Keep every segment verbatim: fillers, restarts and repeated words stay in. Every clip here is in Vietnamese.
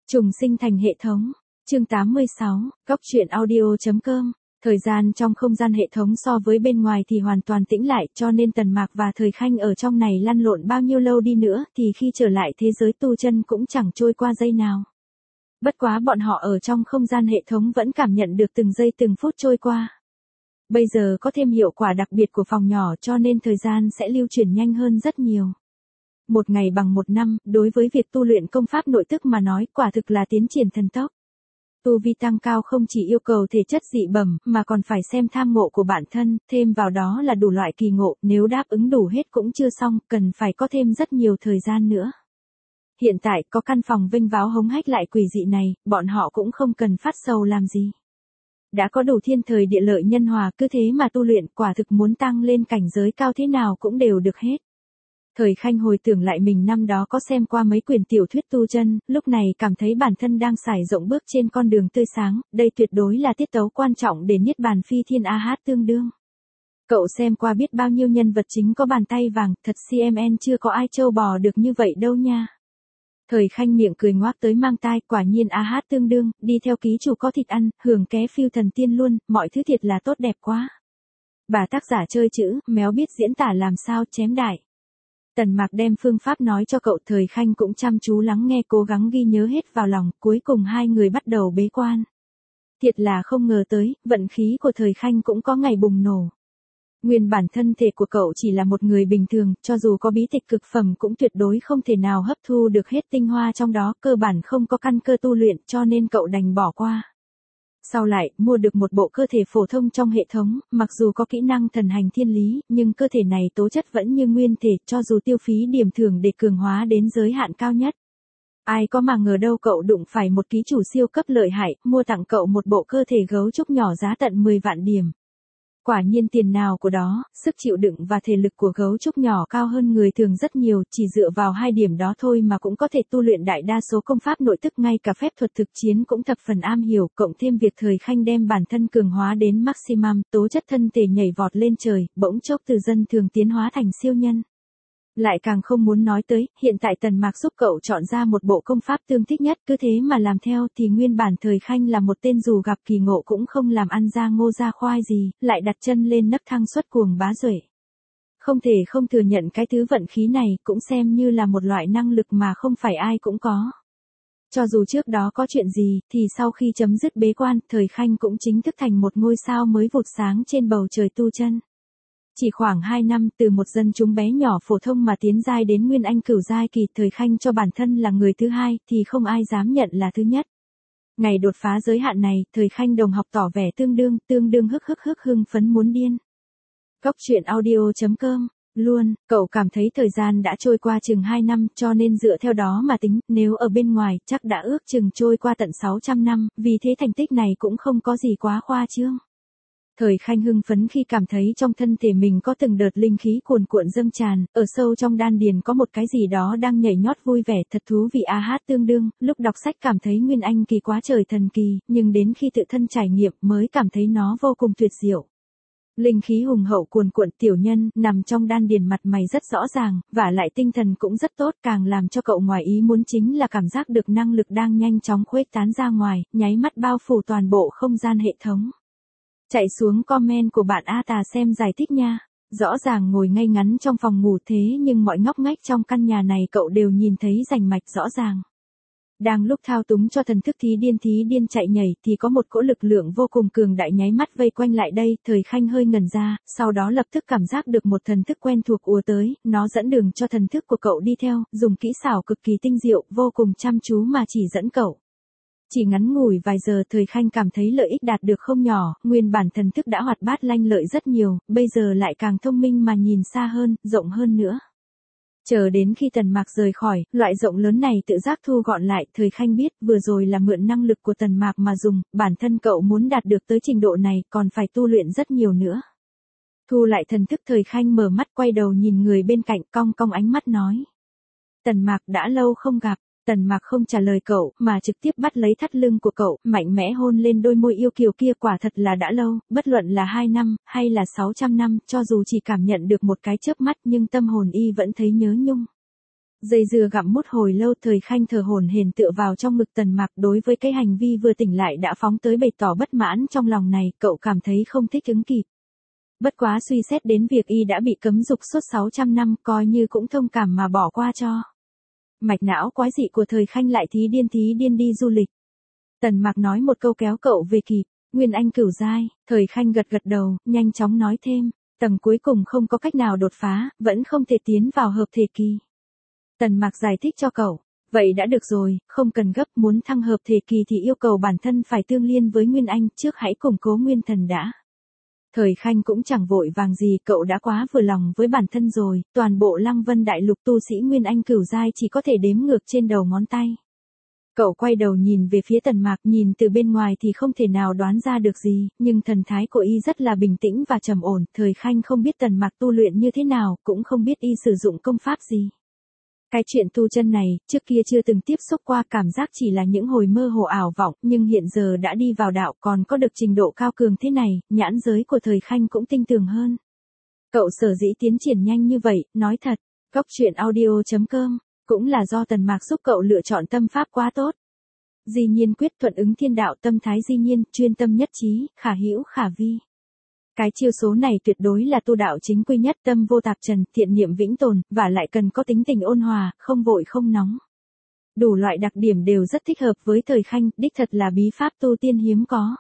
Trùng sinh thành hệ thống. Chương tám mươi sáu, Góc truyện audio.com. Thời gian trong không gian hệ thống so với bên ngoài thì hoàn toàn tĩnh lại, cho nên Tần Mạc và Thời Khanh ở trong này lăn lộn bao nhiêu lâu đi nữa thì khi trở lại thế giới tu chân cũng chẳng trôi qua giây nào. Bất quá bọn họ ở trong không gian hệ thống vẫn cảm nhận được từng giây từng phút trôi qua. Bây giờ có thêm hiệu quả đặc biệt của phòng nhỏ cho nên thời gian sẽ lưu chuyển nhanh hơn rất nhiều. Một ngày bằng một năm, đối với việc tu luyện công pháp nội tức mà nói quả thực là tiến triển thần tốc. Tu vi tăng cao không chỉ yêu cầu thể chất dị bẩm mà còn phải xem tham ngộ của bản thân, thêm vào đó là đủ loại kỳ ngộ, nếu đáp ứng đủ hết cũng chưa xong, cần phải có thêm rất nhiều thời gian nữa. Hiện tại có căn phòng vênh váo hống hách lại quỷ dị này, bọn họ cũng không cần phát sầu làm gì. Đã có đủ thiên thời địa lợi nhân hòa, cứ thế mà tu luyện, quả thực muốn tăng lên cảnh giới cao thế nào cũng đều được hết. Thời Khanh hồi tưởng lại mình năm đó có xem qua mấy quyển tiểu thuyết tu chân, lúc này cảm thấy bản thân đang sải rộng bước trên con đường tươi sáng, đây tuyệt đối là tiết tấu quan trọng để niết bàn phi thiên a hát tương đương. Cậu xem qua biết bao nhiêu nhân vật chính có bàn tay vàng, thật xê em en chưa có ai trâu bò được như vậy đâu nha. Thời Khanh miệng cười ngoác tới mang tai, quả nhiên a hát tương đương, đi theo ký chủ có thịt ăn, hưởng ké phiêu thần tiên luôn, mọi thứ thiệt là tốt đẹp quá. Bà tác giả chơi chữ, méo biết diễn tả làm sao, chém đại. Tần Mạc đem phương pháp nói cho cậu, Thời Khanh cũng chăm chú lắng nghe, cố gắng ghi nhớ hết vào lòng, cuối cùng hai người bắt đầu bế quan. Thiệt là không ngờ tới, vận khí của Thời Khanh cũng có ngày bùng nổ. Nguyên bản thân thể của cậu chỉ là một người bình thường, cho dù có bí tịch cực phẩm cũng tuyệt đối không thể nào hấp thu được hết tinh hoa trong đó, cơ bản không có căn cơ tu luyện cho nên cậu đành bỏ qua. Sau lại, mua được một bộ cơ thể phổ thông trong hệ thống, mặc dù có kỹ năng thần hành thiên lý, nhưng cơ thể này tố chất vẫn như nguyên thể, cho dù tiêu phí điểm thưởng để cường hóa đến giới hạn cao nhất. Ai có mà ngờ đâu cậu đụng phải một ký chủ siêu cấp lợi hại, mua tặng cậu một bộ cơ thể gấu trúc nhỏ giá tận mười vạn điểm. Quả nhiên tiền nào của đó, sức chịu đựng và thể lực của gấu trúc nhỏ cao hơn người thường rất nhiều, chỉ dựa vào hai điểm đó thôi mà cũng có thể tu luyện đại đa số công pháp nội tức, ngay cả phép thuật thực chiến cũng thập phần am hiểu, cộng thêm việc Thời Khanh đem bản thân cường hóa đến maximum, tố chất thân thể nhảy vọt lên trời, bỗng chốc từ dân thường tiến hóa thành siêu nhân. Lại càng không muốn nói tới, hiện tại Tần Mạc giúp cậu chọn ra một bộ công pháp tương thích nhất, cứ thế mà làm theo thì nguyên bản Thời Khanh là một tên dù gặp kỳ ngộ cũng không làm ăn ra ngô ra khoai gì, lại đặt chân lên nấc thang xuất cuồng bá duệ. Không thể không thừa nhận cái thứ vận khí này cũng xem như là một loại năng lực mà không phải ai cũng có. Cho dù trước đó có chuyện gì, thì sau khi chấm dứt bế quan, Thời Khanh cũng chính thức thành một ngôi sao mới vụt sáng trên bầu trời tu chân. Chỉ khoảng hai năm, từ một dân chúng bé nhỏ phổ thông mà tiến giai đến nguyên anh cửu giai kỳ, Thời Khanh cho bản thân là người thứ hai, thì không ai dám nhận là thứ nhất. Ngày đột phá giới hạn này, Thời Khanh đồng học tỏ vẻ tương đương, tương đương hức hức hức hưng phấn muốn điên. Góc truyện audio.com, luôn, cậu cảm thấy thời gian đã trôi qua chừng hai năm, cho nên dựa theo đó mà tính, nếu ở bên ngoài, chắc đã ước chừng trôi qua tận sáu trăm năm, vì thế thành tích này cũng không có gì quá khoa trương. Thời Khanh hưng phấn khi cảm thấy trong thân thể mình có từng đợt linh khí cuồn cuộn dâng tràn, ở sâu trong đan điền có một cái gì đó đang nhảy nhót vui vẻ, thật thú vị a hát tương đương, lúc đọc sách cảm thấy nguyên anh kỳ quá trời thần kỳ, nhưng đến khi tự thân trải nghiệm mới cảm thấy nó vô cùng tuyệt diệu. Linh khí hùng hậu cuồn cuộn, tiểu nhân, nằm trong đan điền, mặt mày rất rõ ràng, vả lại tinh thần cũng rất tốt, càng làm cho cậu ngoài ý muốn chính là cảm giác được năng lực đang nhanh chóng khuếch tán ra ngoài, nháy mắt bao phủ toàn bộ không gian hệ thống. Chạy xuống comment của bạn A Tà xem giải thích nha. Rõ ràng ngồi ngay ngắn trong phòng ngủ thế nhưng mọi ngóc ngách trong căn nhà này cậu đều nhìn thấy rành mạch rõ ràng. Đang lúc thao túng cho thần thức thí điên thí điên chạy nhảy thì có một cỗ lực lượng vô cùng cường đại nháy mắt vây quanh lại đây, Thời Khanh hơi ngẩn ra, sau đó lập tức cảm giác được một thần thức quen thuộc ùa tới, nó dẫn đường cho thần thức của cậu đi theo, dùng kỹ xảo cực kỳ tinh diệu, vô cùng chăm chú mà chỉ dẫn cậu. Chỉ ngắn ngủi vài giờ Thời Khanh cảm thấy lợi ích đạt được không nhỏ, nguyên bản thần thức đã hoạt bát lanh lợi rất nhiều, bây giờ lại càng thông minh mà nhìn xa hơn, rộng hơn nữa. Chờ đến khi Tần Mạc rời khỏi, loại rộng lớn này tự giác thu gọn lại, Thời Khanh biết vừa rồi là mượn năng lực của Tần Mạc mà dùng, bản thân cậu muốn đạt được tới trình độ này còn phải tu luyện rất nhiều nữa. Thu lại thần thức, Thời Khanh mở mắt quay đầu nhìn người bên cạnh, cong cong ánh mắt nói. Tần Mạc, đã lâu không gặp. Tần Mạc không trả lời cậu, mà trực tiếp bắt lấy thắt lưng của cậu, mạnh mẽ hôn lên đôi môi yêu kiều kia, quả thật là đã lâu, bất luận là hai năm, hay là sáu trăm năm, cho dù chỉ cảm nhận được một cái chớp mắt nhưng tâm hồn y vẫn thấy nhớ nhung. Dây dưa gặm mút hồi lâu, Thời Khanh thở hổn hển tựa vào trong ngực Tần Mạc, đối với cái hành vi vừa tỉnh lại đã phóng tới bày tỏ bất mãn trong lòng này, cậu cảm thấy không thích ứng kịp. Bất quá suy xét đến việc y đã bị cấm dục suốt sáu trăm năm, coi như cũng thông cảm mà bỏ qua cho. Mạch não quái dị của Thời Khanh lại thí điên thí điên đi du lịch. Tần Mạc nói một câu kéo cậu về kịp, Nguyên Anh cửu giai, Thời Khanh gật gật đầu, nhanh chóng nói thêm, tầng cuối cùng không có cách nào đột phá, vẫn không thể tiến vào hợp thể kỳ. Tần Mạc giải thích cho cậu, vậy đã được rồi, không cần gấp, muốn thăng hợp thể kỳ thì yêu cầu bản thân phải tương liên với Nguyên Anh, trước hãy củng cố Nguyên Thần đã. Thời Khanh cũng chẳng vội vàng gì, cậu đã quá vừa lòng với bản thân rồi, toàn bộ Lăng Vân Đại Lục tu sĩ Nguyên Anh cửu giai chỉ có thể đếm ngược trên đầu ngón tay. Cậu quay đầu nhìn về phía Tần Mạc, nhìn từ bên ngoài thì không thể nào đoán ra được gì, nhưng thần thái của y rất là bình tĩnh và trầm ổn. Thời Khanh không biết Tần Mạc tu luyện như thế nào, cũng không biết y sử dụng công pháp gì. Cái chuyện tu chân này, trước kia chưa từng tiếp xúc qua, cảm giác chỉ là những hồi mơ hồ ảo vọng, nhưng hiện giờ đã đi vào đạo, còn có được trình độ cao cường thế này, nhãn giới của Thời Khanh cũng tinh tường hơn. Cậu sở dĩ tiến triển nhanh như vậy, nói thật, góc truyện audio chấm com, cũng là do Tần Mạc giúp cậu lựa chọn tâm pháp quá tốt. Di nhiên quyết, thuận ứng thiên đạo, tâm thái di nhiên, chuyên tâm nhất trí, khả hữu khả vi. Cái chiêu số này tuyệt đối là tu đạo chính quy nhất, tâm vô tạp trần, thiện niệm vĩnh tồn, và lại cần có tính tình ôn hòa, không vội không nóng. Đủ loại đặc điểm đều rất thích hợp với Thời Khanh, đích thật là bí pháp tu tiên hiếm có.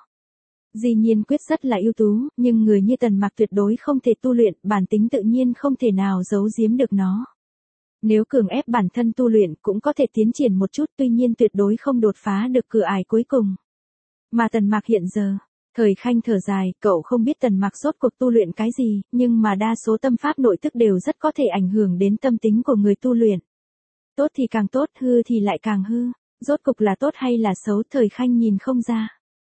Di nhiên quyết rất là ưu tú, nhưng người như Tần Mạc tuyệt đối không thể tu luyện, bản tính tự nhiên không thể nào giấu giếm được nó. Nếu cường ép bản thân tu luyện cũng có thể tiến triển một chút, tuy nhiên tuyệt đối không đột phá được cửa ải cuối cùng. Mà Tần Mạc hiện giờ, Thời Khanh thở dài, cậu không biết Tần Mạc rốt cuộc tu luyện cái gì, nhưng mà đa số tâm pháp nội thức đều rất có thể ảnh hưởng đến tâm tính của người tu luyện. Tốt thì càng tốt, hư thì lại càng hư, rốt cục là tốt hay là xấu, Thời Khanh nhìn không ra.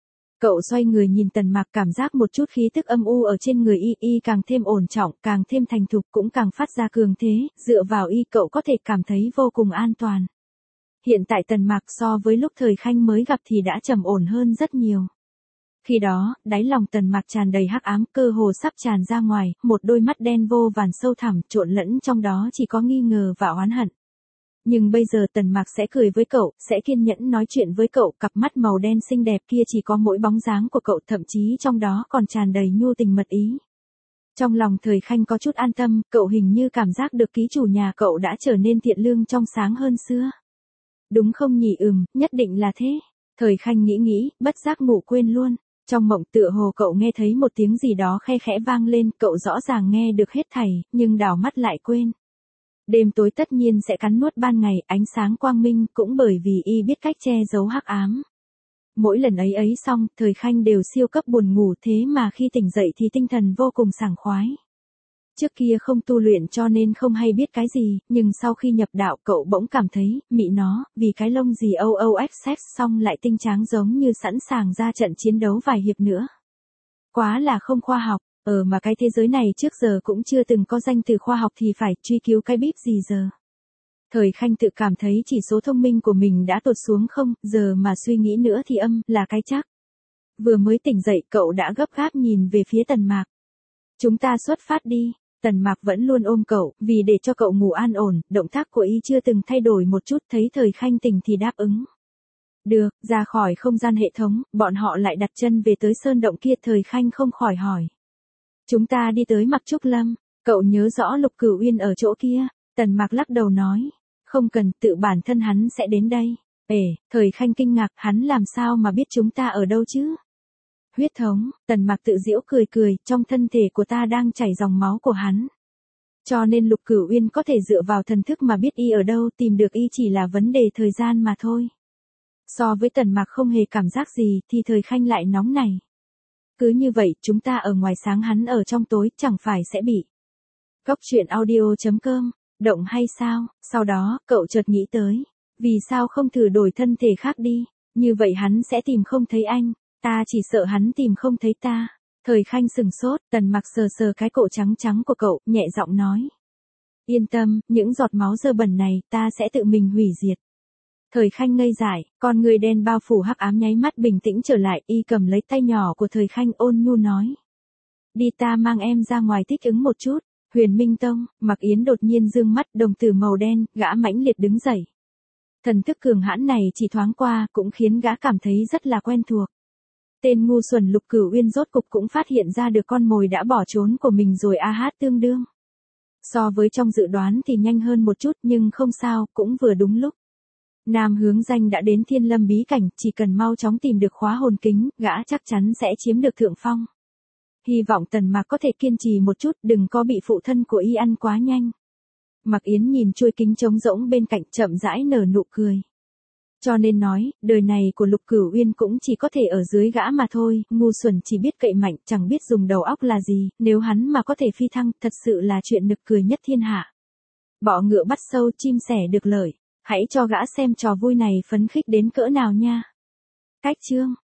Cậu xoay người nhìn Tần Mạc, cảm giác một chút khí tức âm u ở trên người y, y càng thêm ổn trọng, càng thêm thành thục, cũng càng phát ra cường thế, dựa vào y cậu có thể cảm thấy vô cùng an toàn. Hiện tại Tần Mạc so với lúc Thời Khanh mới gặp thì đã trầm ổn hơn rất nhiều. Khi đó, đáy lòng Tần Mạc tràn đầy hắc ám, cơ hồ sắp tràn ra ngoài, một đôi mắt đen vô vàn sâu thẳm, trộn lẫn trong đó chỉ có nghi ngờ và oán hận. Nhưng bây giờ Tần Mạc sẽ cười với cậu, sẽ kiên nhẫn nói chuyện với cậu, cặp mắt màu đen xinh đẹp kia chỉ có mỗi bóng dáng của cậu, thậm chí trong đó còn tràn đầy nhu tình mật ý. Trong lòng Thời Khanh có chút an tâm, cậu hình như cảm giác được ký chủ nhà cậu đã trở nên thiện lương trong sáng hơn xưa. Đúng không nhỉ? Ừm, nhất định là thế. Thời Khanh nghĩ nghĩ, bất giác ngủ quên luôn. Trong mộng tựa hồ cậu nghe thấy một tiếng gì đó khe khẽ vang lên, cậu rõ ràng nghe được hết thảy, nhưng đảo mắt lại quên. Đêm tối tất nhiên sẽ cắn nuốt ban ngày, ánh sáng quang minh, cũng bởi vì y biết cách che giấu hắc ám. Mỗi lần ấy ấy xong, Thời Khanh đều siêu cấp buồn ngủ, thế mà khi tỉnh dậy thì tinh thần vô cùng sảng khoái. Trước kia không tu luyện cho nên không hay biết cái gì, nhưng sau khi nhập đạo cậu bỗng cảm thấy, mị nó, vì cái lông gì âu âu ếch sex xong lại tinh tráng giống như sẵn sàng ra trận chiến đấu vài hiệp nữa. Quá là không khoa học, ờ mà cái thế giới này trước giờ cũng chưa từng có danh từ khoa học thì phải truy cứu cái bíp gì giờ. Thời Khanh tự cảm thấy chỉ số thông minh của mình đã tụt xuống không, giờ mà suy nghĩ nữa thì âm, là cái chắc. Vừa mới tỉnh dậy cậu đã gấp gáp nhìn về phía Tần Mạc. Chúng ta xuất phát đi. Tần Mạc vẫn luôn ôm cậu, vì để cho cậu ngủ an ổn, động tác của y chưa từng thay đổi một chút, thấy Thời Khanh tỉnh thì đáp ứng. Được, ra khỏi không gian hệ thống, bọn họ lại đặt chân về tới sơn động kia. Thời Khanh không khỏi hỏi. Chúng ta đi tới Mặc Trúc Lâm, cậu nhớ rõ Lục Cửu Uyên ở chỗ kia. Tần Mạc lắc đầu nói, không cần, tự bản thân hắn sẽ đến đây. Ể, Thời Khanh kinh ngạc, hắn làm sao mà biết chúng ta ở đâu chứ? Huyết thống, Tần Mạc tự giễu cười cười, trong thân thể của ta đang chảy dòng máu của hắn. Cho nên Lục Cửu Uyên có thể dựa vào thần thức mà biết y ở đâu, tìm được y chỉ là vấn đề thời gian mà thôi. So với Tần Mạc không hề cảm giác gì, thì Thời Khanh lại nóng này. Cứ như vậy, chúng ta ở ngoài sáng hắn ở trong tối, chẳng phải sẽ bị. Góc truyện audio chấm com, động hay sao? Sau đó, cậu chợt nghĩ tới. Vì sao không thử đổi thân thể khác đi? Như vậy hắn sẽ tìm không thấy anh. Ta chỉ sợ hắn tìm không thấy ta. Thời Khanh sừng sốt, Tần Mạc sờ sờ cái cổ trắng trắng của cậu, nhẹ giọng nói. Yên tâm, những giọt máu dơ bẩn này, ta sẽ tự mình hủy diệt. Thời Khanh ngây dại, con người đen bao phủ hắc ám nháy mắt bình tĩnh trở lại, y cầm lấy tay nhỏ của Thời Khanh ôn nhu nói. Đi, ta mang em ra ngoài thích ứng một chút. Huyền Minh Tông, Mạc Yến đột nhiên dương mắt, đồng tử màu đen, gã mãnh liệt đứng dậy. Thần thức cường hãn này chỉ thoáng qua, cũng khiến gã cảm thấy rất là quen thuộc. Tên ngu xuẩn Lục Cửu Uyên rốt cục cũng phát hiện ra được con mồi đã bỏ trốn của mình rồi, a hát tương đương. So với trong dự đoán thì nhanh hơn một chút, nhưng không sao, cũng vừa đúng lúc. Nam Hướng Danh đã đến Thiên Lâm bí cảnh, chỉ cần mau chóng tìm được khóa hồn kính, gã chắc chắn sẽ chiếm được thượng phong. Hy vọng Tần Mạc có thể kiên trì một chút, đừng có bị phụ thân của y ăn quá nhanh. Mạc Yến nhìn chuôi kính trống rỗng bên cạnh, chậm rãi nở nụ cười. Cho nên nói, đời này của Lục Cửu Uyên cũng chỉ có thể ở dưới gã mà thôi, ngu xuẩn chỉ biết cậy mạnh, chẳng biết dùng đầu óc là gì, nếu hắn mà có thể phi thăng, thật sự là chuyện nực cười nhất thiên hạ. Bọ ngựa bắt sâu, chim sẻ được lợi, hãy cho gã xem trò vui này phấn khích đến cỡ nào nha. Cách chương